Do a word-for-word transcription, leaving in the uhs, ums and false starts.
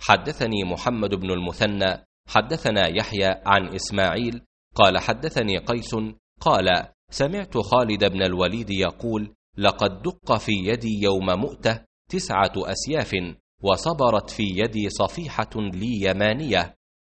حدثني محمد بن المثنى حدثنا يحيى عن إسماعيل قال حدثني قيس قال سمعت خالد بن الوليد يقول لقد دق في يدي يوم مؤتة تسعة أسياف، وصبرت في يدي صفيحة لي يمانية،